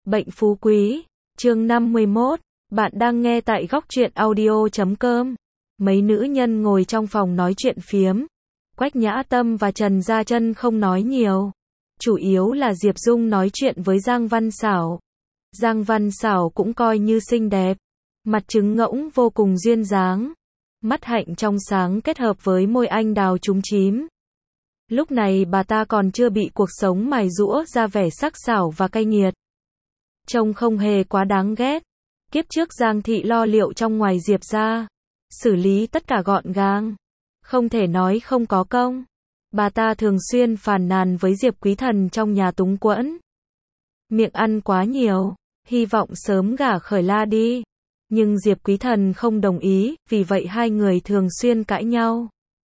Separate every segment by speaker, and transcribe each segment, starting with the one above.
Speaker 1: Bệnh phú quý, chương 51, bạn đang nghe tại góc truyện audio.com. Mấy nữ nhân ngồi trong phòng nói chuyện phiếm. Quách Nhã Tâm và Trần Gia Chân không nói nhiều. Chủ yếu là Diệp Dung nói chuyện với Giang Văn Xảo. Giang Văn Xảo cũng coi như xinh đẹp. Mặt trứng ngỗng vô cùng duyên dáng. Mắt hạnh trong sáng kết hợp với môi anh đào trúng chím. Lúc này bà ta còn chưa bị cuộc sống mài giũa ra vẻ sắc sảo và cay nghiệt. Trông không hề quá đáng ghét. Kiếp trước Giang Thị lo liệu trong ngoài Diệp ra. Xử lý tất cả gọn gàng. Không thể nói không có công. Bà ta thường xuyên phàn nàn với Diệp Quý Thần trong nhà túng quẫn. Miệng ăn quá nhiều, hy vọng sớm gả Khởi La đi. Nhưng Diệp Quý Thần không đồng ý, vì vậy hai người thường xuyên cãi nhau.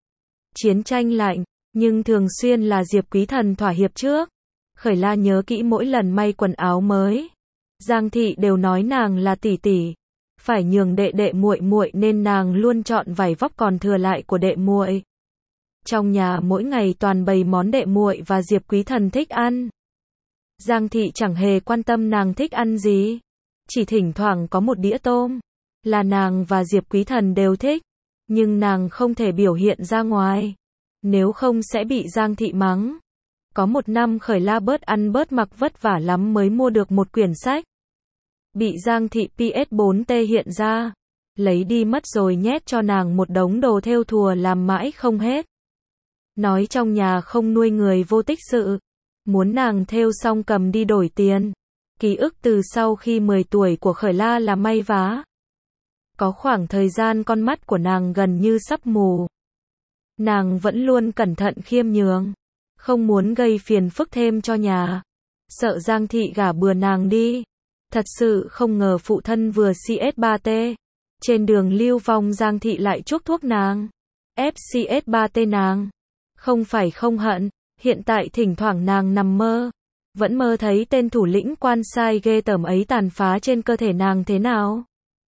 Speaker 1: Chiến tranh lạnh, nhưng thường xuyên là Diệp Quý Thần thỏa hiệp trước. Khởi La nhớ kỹ mỗi lần may quần áo mới. Giang Thị đều nói nàng là tỷ tỷ, phải nhường đệ đệ muội muội nên nàng luôn chọn vải vóc còn thừa lại của đệ muội. Trong nhà mỗi ngày toàn bày món đệ muội và Diệp Quý Thần thích ăn. Giang Thị chẳng hề quan tâm nàng thích ăn gì, chỉ thỉnh thoảng có một đĩa tôm là nàng và Diệp Quý Thần đều thích, nhưng nàng không thể biểu hiện ra ngoài, nếu không sẽ bị Giang Thị mắng. Có một năm Khởi La bớt ăn bớt mặc vất vả lắm mới mua được một quyển sách. Bị Giang Thị PS4T hiện ra, lấy đi mất rồi nhét cho nàng một đống đồ thêu thùa làm mãi không hết. Nói trong nhà không nuôi người vô tích sự, muốn nàng thêu xong cầm đi đổi tiền. Ký ức từ sau khi 10 tuổi của Khởi La là may vá. Có khoảng thời gian con mắt của nàng gần như sắp mù. Nàng vẫn luôn cẩn thận khiêm nhường, không muốn gây phiền phức thêm cho nhà, sợ Giang Thị gả bừa nàng đi. Thật sự không ngờ phụ thân vừa CS3T. Trên đường lưu vong Giang Thị lại chuốc thuốc nàng, ép CS3T nàng. Không phải không hận, hiện tại thỉnh thoảng nàng nằm mơ, vẫn mơ thấy tên thủ lĩnh quan sai ghê tởm ấy tàn phá trên cơ thể nàng thế nào,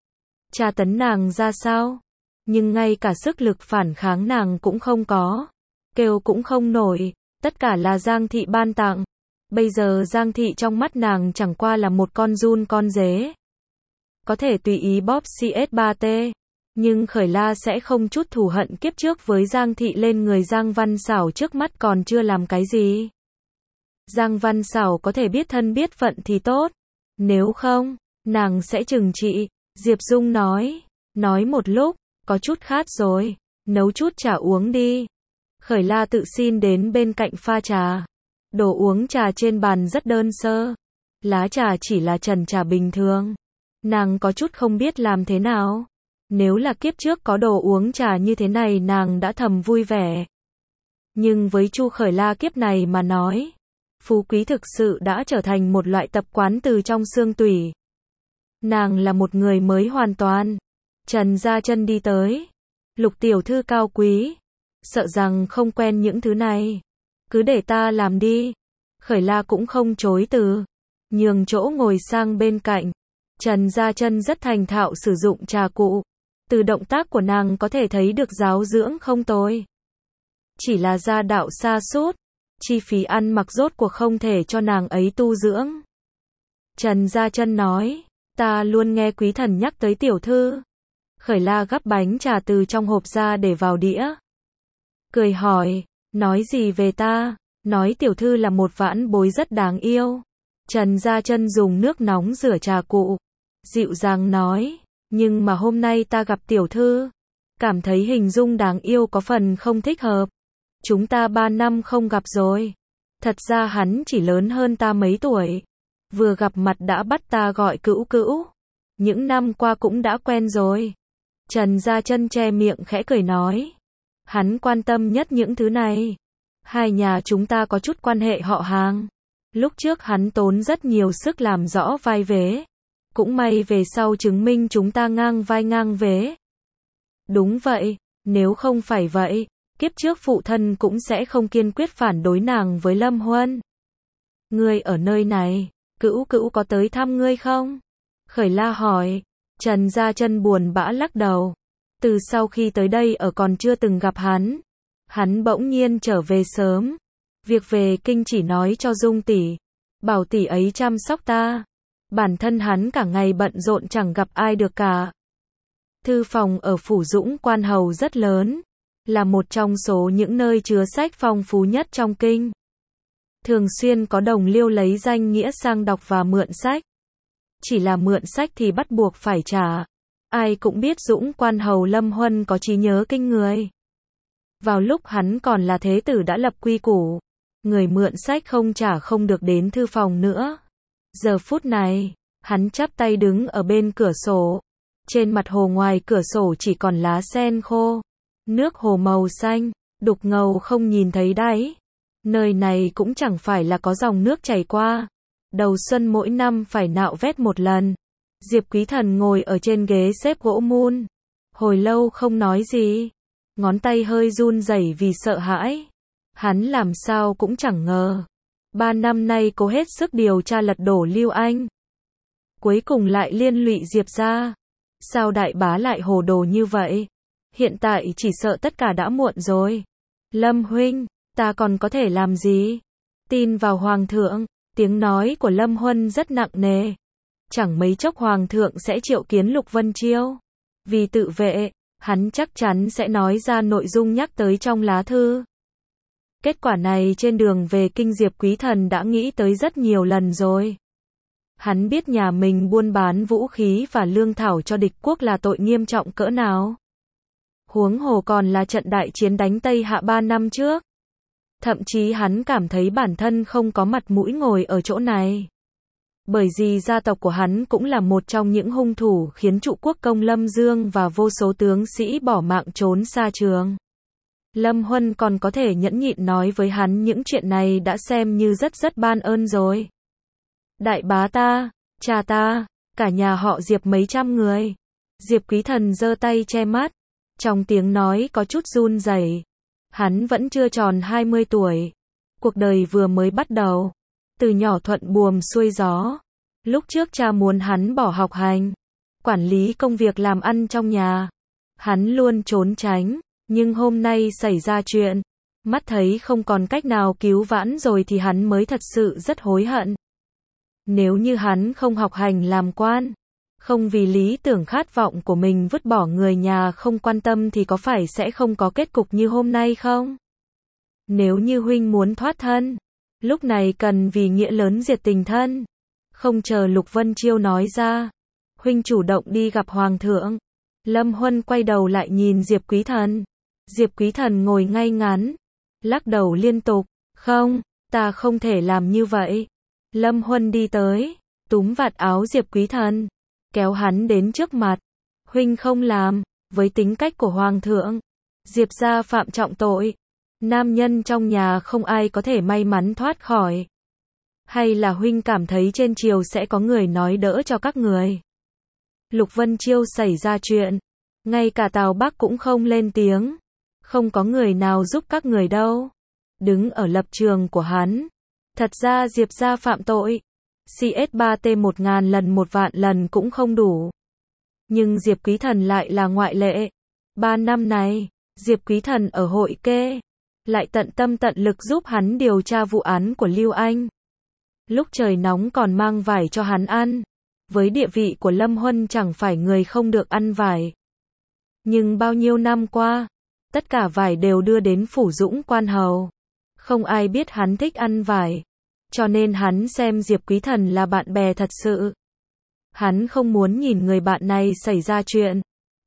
Speaker 1: tra tấn nàng ra sao. Nhưng ngay cả sức lực phản kháng nàng cũng không có, kêu cũng không nổi, tất cả là Giang Thị ban tặng. Bây giờ Giang Thị trong mắt nàng chẳng qua là một con giun con dế. Có thể tùy ý bóp CS3T, nhưng Khởi La sẽ không chút thù hận kiếp trước với Giang Thị lên người Giang Văn Xảo trước mắt còn chưa làm cái gì. Giang Văn Xảo có thể biết thân biết phận thì tốt, nếu không, nàng sẽ trừng trị. Diệp Dung nói một lúc, có chút khát rồi, nấu chút trà uống đi. Khởi La tự xin đến bên cạnh pha trà. Đồ uống trà trên bàn rất đơn sơ, lá trà chỉ là trần trà bình thường. Nàng có chút không biết làm thế nào. Nếu là kiếp trước có đồ uống trà như thế này nàng đã thầm vui vẻ. Nhưng với Chu Khởi La kiếp này mà nói, phú quý thực sự đã trở thành một loại tập quán từ trong xương tủy. Nàng là một người mới hoàn toàn. Trần Gia Chân đi tới. Lục tiểu thư cao quý, sợ rằng không quen những thứ này. Cứ để ta làm đi. Khởi La cũng không chối từ, nhường chỗ ngồi sang bên cạnh. Trần Gia Chân rất thành thạo sử dụng trà cụ. Từ động tác của nàng có thể thấy được giáo dưỡng không tồi. Chỉ là gia đạo sa sút, chi phí ăn mặc rốt cuộc không thể cho nàng ấy tu dưỡng. Trần Gia Chân nói, ta luôn nghe Quý Thần nhắc tới tiểu thư. Khởi La gắp bánh trà từ trong hộp ra để vào đĩa. Cười hỏi, nói gì về ta? Nói tiểu thư là một vãn bối rất đáng yêu. Trần Gia Chân dùng nước nóng rửa trà cụ, dịu dàng nói, nhưng mà hôm nay ta gặp tiểu thư, cảm thấy hình dung đáng yêu có phần không thích hợp. Chúng ta 3 năm không gặp rồi. Thật ra hắn chỉ lớn hơn ta mấy tuổi. Vừa gặp mặt đã bắt ta gọi cữu cữu. Những năm qua cũng đã quen rồi. Trần Gia Chân che miệng khẽ cười nói, hắn quan tâm nhất những thứ này. Hai nhà chúng ta có chút quan hệ họ hàng. Lúc trước hắn tốn rất nhiều sức làm rõ vai vế. Cũng may về sau chứng minh chúng ta ngang vai ngang vế. Đúng vậy, nếu không phải vậy, kiếp trước phụ thân cũng sẽ không kiên quyết phản đối nàng với Lâm Huân. Ngươi ở nơi này, cữu cữu có tới thăm ngươi không? Khởi La hỏi. Trần Gia Chân buồn bã lắc đầu. Từ sau khi tới đây ở còn chưa từng gặp hắn. Hắn bỗng nhiên trở về sớm. Việc về kinh chỉ nói cho Dung tỷ, bảo tỷ ấy chăm sóc ta. Bản thân hắn cả ngày bận rộn chẳng gặp ai được cả. Thư phòng ở Phủ Dũng Quan Hầu rất lớn, là một trong số những nơi chứa sách phong phú nhất trong kinh. Thường xuyên có đồng liêu lấy danh nghĩa sang đọc và mượn sách. Chỉ là mượn sách thì bắt buộc phải trả. Ai cũng biết Dũng Quan Hầu Lâm Huân có trí nhớ kinh người. Vào lúc hắn còn là thế tử đã lập quy củ, người mượn sách không trả không được đến thư phòng nữa. Giờ phút này, hắn chắp tay đứng ở bên cửa sổ. Trên mặt hồ ngoài cửa sổ chỉ còn lá sen khô. Nước hồ màu xanh, đục ngầu không nhìn thấy đáy. Nơi này cũng chẳng phải là có dòng nước chảy qua. Đầu xuân mỗi năm phải nạo vét một lần. Diệp Quý Thần ngồi ở trên ghế xếp gỗ mun. Hồi lâu không nói gì. Ngón tay hơi run rẩy vì sợ hãi. Hắn làm sao cũng chẳng ngờ. 3 năm nay cố hết sức điều tra lật đổ Lưu Anh. Cuối cùng lại liên lụy Diệp gia. Sao đại bá lại hồ đồ như vậy? Hiện tại chỉ sợ tất cả đã muộn rồi. Lâm huynh, ta còn có thể làm gì? Tin vào Hoàng thượng. Tiếng nói của Lâm Huân rất nặng nề. Chẳng mấy chốc Hoàng thượng sẽ triệu kiến Lục Vân Chiêu. Vì tự vệ, hắn chắc chắn sẽ nói ra nội dung nhắc tới trong lá thư. Kết quả này trên đường về kinh Diệp Quý Thần đã nghĩ tới rất nhiều lần rồi. Hắn biết nhà mình buôn bán vũ khí và lương thảo cho địch quốc là tội nghiêm trọng cỡ nào. Huống hồ còn là trận đại chiến đánh Tây Hạ 3 năm trước. Thậm chí hắn cảm thấy bản thân không có mặt mũi ngồi ở chỗ này. Bởi vì gia tộc của hắn cũng là một trong những hung thủ khiến trụ quốc công Lâm Dương và vô số tướng sĩ bỏ mạng trốn xa trường. Lâm Huân còn có thể nhẫn nhịn nói với hắn những chuyện này đã xem như rất ban ơn rồi. Đại bá ta, cha ta, cả nhà họ Diệp mấy trăm người. Diệp Quý Thần giơ tay che mắt. Trong tiếng nói có chút run rẩy. Hắn vẫn chưa tròn 20 tuổi. Cuộc đời vừa mới bắt đầu. Từ nhỏ thuận buồm xuôi gió. Lúc trước cha muốn hắn bỏ học hành, quản lý công việc làm ăn trong nhà. Hắn luôn trốn tránh. Nhưng hôm nay xảy ra chuyện. Mắt thấy không còn cách nào cứu vãn rồi thì hắn mới thật sự rất hối hận. Nếu như hắn không học hành làm quan, không vì lý tưởng khát vọng của mình vứt bỏ người nhà không quan tâm thì có phải sẽ không có kết cục như hôm nay không? Nếu như huynh muốn thoát thân, lúc này cần vì nghĩa lớn diệt tình thân. Không chờ Lục Vân Chiêu nói ra, huynh chủ động đi gặp Hoàng thượng. Lâm Huân quay đầu lại nhìn Diệp Quý Thần. Diệp Quý Thần ngồi ngay ngắn, lắc đầu liên tục. Không, ta không thể làm như vậy. Lâm Huân đi tới, túm vạt áo Diệp Quý Thần, kéo hắn đến trước mặt. Huynh không làm, với tính cách của Hoàng thượng, Diệp gia phạm trọng tội. Nam nhân trong nhà không ai có thể may mắn thoát khỏi. Hay là huynh cảm thấy trên triều sẽ có người nói đỡ cho các người? Lục Vân Chiêu xảy ra chuyện, ngay cả Tào Bắc cũng không lên tiếng. Không có người nào giúp các người đâu. Đứng ở lập trường của hắn. Thật ra Diệp gia phạm tội. CS3T 1000 lần 1 vạn lần cũng không đủ. Nhưng Diệp Quý Thần lại là ngoại lệ. 3 năm này, Diệp Quý Thần ở hội kê. Lại tận tâm tận lực giúp hắn điều tra vụ án của Lưu Anh. Lúc trời nóng còn mang vải cho hắn ăn. Với địa vị của Lâm Huân chẳng phải người không được ăn vải. Nhưng bao nhiêu năm qua, tất cả vải đều đưa đến Phủ Dũng Quan Hầu. Không ai biết hắn thích ăn vải. Cho nên hắn xem Diệp Quý Thần là bạn bè thật sự. Hắn không muốn nhìn người bạn này xảy ra chuyện.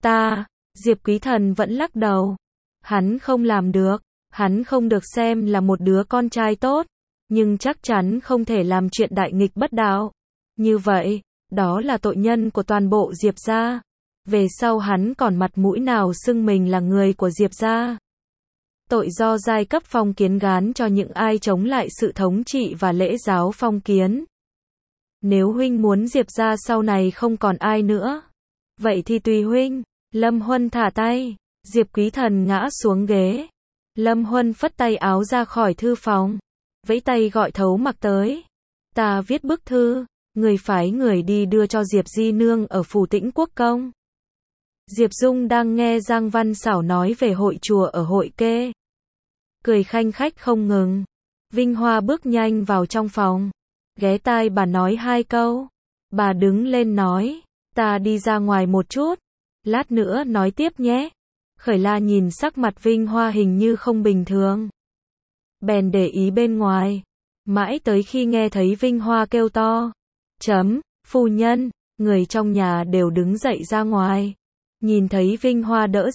Speaker 1: Diệp Quý Thần vẫn lắc đầu. Hắn không làm được. Hắn không được xem là một đứa con trai tốt. Nhưng chắc chắn không thể làm chuyện đại nghịch bất đạo. Như vậy, đó là tội nhân của toàn bộ Diệp gia. Về sau hắn còn mặt mũi nào xưng mình là người của Diệp gia. Tội do giai cấp phong kiến gán cho những ai chống lại sự thống trị và lễ giáo phong kiến. Nếu huynh muốn Diệp gia sau này không còn ai nữa, vậy thì tùy huynh. Lâm Huân thả tay. Diệp Quý Thần ngã xuống ghế. Lâm Huân phất tay áo ra khỏi thư phòng. Vẫy tay gọi Thấu Mặc tới. Ta viết bức thư. Người phái người đi đưa cho Diệp Di Nương ở Phủ Tĩnh Quốc Công. Diệp Dung đang nghe Giang Văn Xảo nói về hội chùa ở hội kê. Cười khanh khách không ngừng. Vinh Hoa bước nhanh vào trong phòng. Ghé tai bà nói 2 câu. Bà đứng lên nói, ta đi ra ngoài một chút, lát nữa nói tiếp nhé. Khởi La nhìn sắc mặt Vinh Hoa hình như không bình thường, bèn để ý bên ngoài, mãi tới khi nghe thấy Vinh Hoa kêu to, phu nhân, người trong nhà đều đứng dậy ra ngoài. Nhìn thấy Vinh Hoa đỡ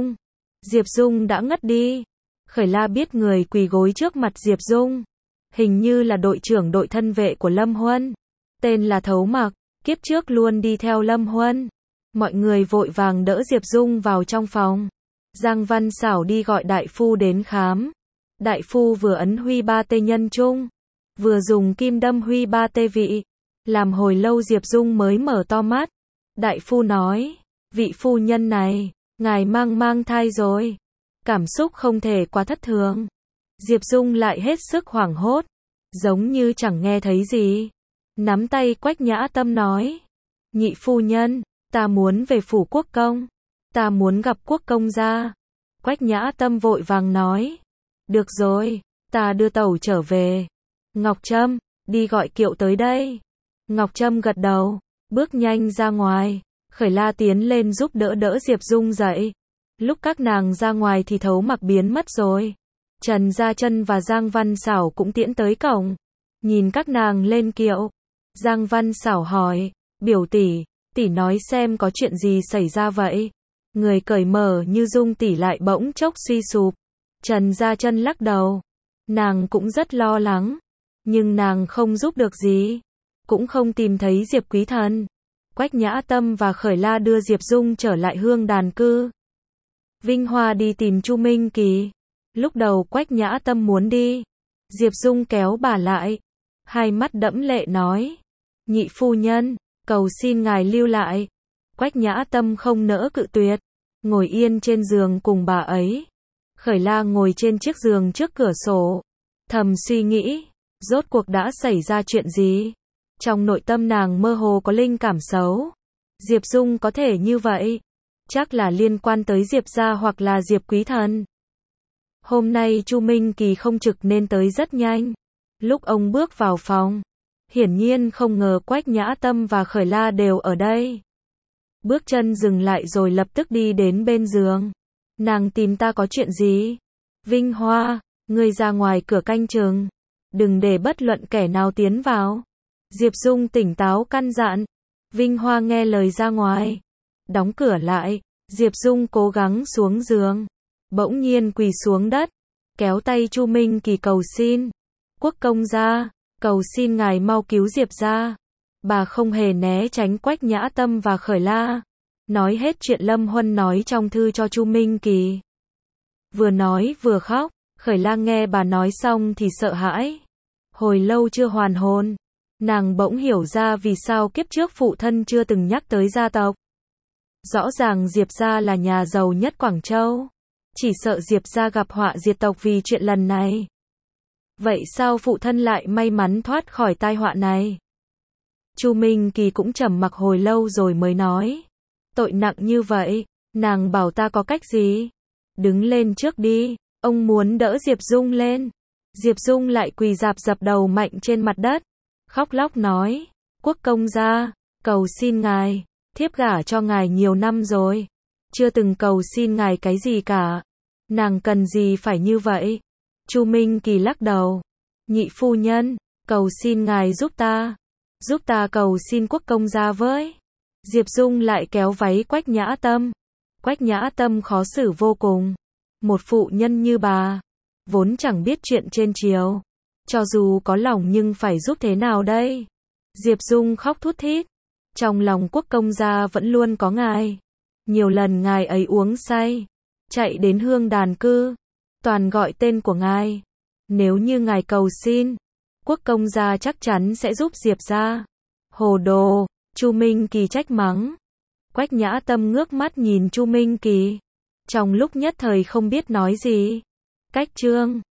Speaker 1: Diệp Dung đã ngất đi. Khởi La biết người quỳ gối trước mặt Diệp Dung, hình như là đội trưởng đội thân vệ của Lâm Huân, tên là Thấu Mặc, kiếp trước luôn đi theo Lâm Huân. Mọi người vội vàng đỡ Diệp Dung vào trong phòng. Giang Văn Xảo đi gọi đại phu đến khám. Đại phu vừa ấn huy 3 tê nhân trung, vừa dùng kim đâm huy 3 tê vị. Làm hồi lâu Diệp Dung mới mở to mắt. Đại phu nói, vị phu nhân này, ngài mang thai rồi. Cảm xúc không thể quá thất thường. Diệp Dung lại hết sức hoảng hốt, giống như chẳng nghe thấy gì. Nắm tay Quách Nhã Tâm nói, nhị phu nhân, ta muốn về phủ quốc công, ta muốn gặp quốc công gia. Quách Nhã Tâm vội vàng nói, được rồi, ta đưa tẩu trở về. Ngọc Trâm, đi gọi kiệu tới đây. Ngọc Trâm gật đầu, bước nhanh ra ngoài. Khởi La tiến lên giúp đỡ Diệp Dung dậy. Lúc các nàng ra ngoài thì Thấu Mặc biến mất rồi. Trần Gia Chân và Giang Văn Xảo cũng tiễn tới cổng. Nhìn các nàng lên kiệu, Giang Văn Xảo hỏi, biểu tỷ, tỷ nói xem có chuyện gì xảy ra vậy? Người cởi mở như Dung tỷ lại bỗng chốc suy sụp. Trần Gia Chân lắc đầu, nàng cũng rất lo lắng, nhưng nàng không giúp được gì, cũng không tìm thấy Diệp Quý Thần. Quách Nhã Tâm và Khởi La đưa Diệp Dung trở lại Hương Đàn Cư. Vinh Hoa đi tìm Chu Minh Kỳ. Lúc đầu Quách Nhã Tâm muốn đi, Diệp Dung kéo bà lại, hai mắt đẫm lệ nói, nhị phu nhân, cầu xin ngài lưu lại. Quách Nhã Tâm không nỡ cự tuyệt, ngồi yên trên giường cùng bà ấy. Khởi La ngồi trên chiếc giường trước cửa sổ, thầm suy nghĩ, rốt cuộc đã xảy ra chuyện gì? Trong nội tâm nàng mơ hồ có linh cảm xấu. Diệp Dung có thể như vậy, chắc là liên quan tới Diệp gia hoặc là Diệp Quý Thần. Hôm nay Chu Minh Kỳ không trực nên tới rất nhanh. Lúc ông bước vào phòng, hiển nhiên không ngờ Quách Nhã Tâm và Khởi La đều ở đây. Bước chân dừng lại rồi lập tức đi đến bên giường. Nàng tìm ta có chuyện gì? Vinh Hoa, ngươi ra ngoài cửa canh chừng, đừng để bất luận kẻ nào tiến vào. Diệp Dung tỉnh táo căn dặn. Vinh Hoa nghe lời ra ngoài, đóng cửa lại. Diệp Dung cố gắng xuống giường, bỗng nhiên quỳ xuống đất, kéo tay Chu Minh Kỳ cầu xin, quốc công gia, cầu xin ngài mau cứu Diệp gia. Bà không hề né tránh Quách Nhã Tâm và Khởi La, nói hết chuyện Lâm Huân nói trong thư cho Chu Minh Kỳ. Vừa nói vừa khóc. Khởi La nghe bà nói xong thì sợ hãi, hồi lâu chưa hoàn hồn. Nàng bỗng hiểu ra vì sao kiếp trước phụ thân chưa từng nhắc tới gia tộc. Rõ ràng Diệp gia là nhà giàu nhất Quảng Châu, chỉ sợ Diệp gia gặp họa diệt tộc vì chuyện lần này. Vậy sao phụ thân lại may mắn thoát khỏi tai họa này? Chu Minh Kỳ cũng trầm mặc hồi lâu rồi mới nói, tội nặng như vậy, nàng bảo ta có cách gì? Đứng lên trước đi. Ông muốn đỡ Diệp Dung lên. Diệp Dung lại quỳ rạp dập đầu mạnh trên mặt đất, khóc lóc nói, quốc công gia, cầu xin ngài, thiếp gả cho ngài nhiều năm rồi, chưa từng cầu xin ngài cái gì cả, nàng cần gì phải như vậy? Chu Minh Kỳ lắc đầu, nhị phu nhân, cầu xin ngài giúp ta cầu xin quốc công gia với. Diệp Dung lại kéo váy Quách Nhã Tâm. Quách Nhã Tâm khó xử vô cùng. Một phụ nhân như bà, vốn chẳng biết chuyện trên triều, cho dù có lòng nhưng phải giúp thế nào đây? Diệp Dung khóc thút thít, trong lòng quốc công gia vẫn luôn có ngài. Nhiều lần ngài ấy uống say, chạy đến Hương Đàn Cư, toàn gọi tên của ngài. Nếu như ngài cầu xin, quốc công gia chắc chắn sẽ giúp Diệp gia. Hồ đồ, Chu Minh Kỳ trách mắng. Quách Nhã Tâm ngước mắt nhìn Chu Minh Kỳ, trong lúc nhất thời không biết nói gì. Cách chương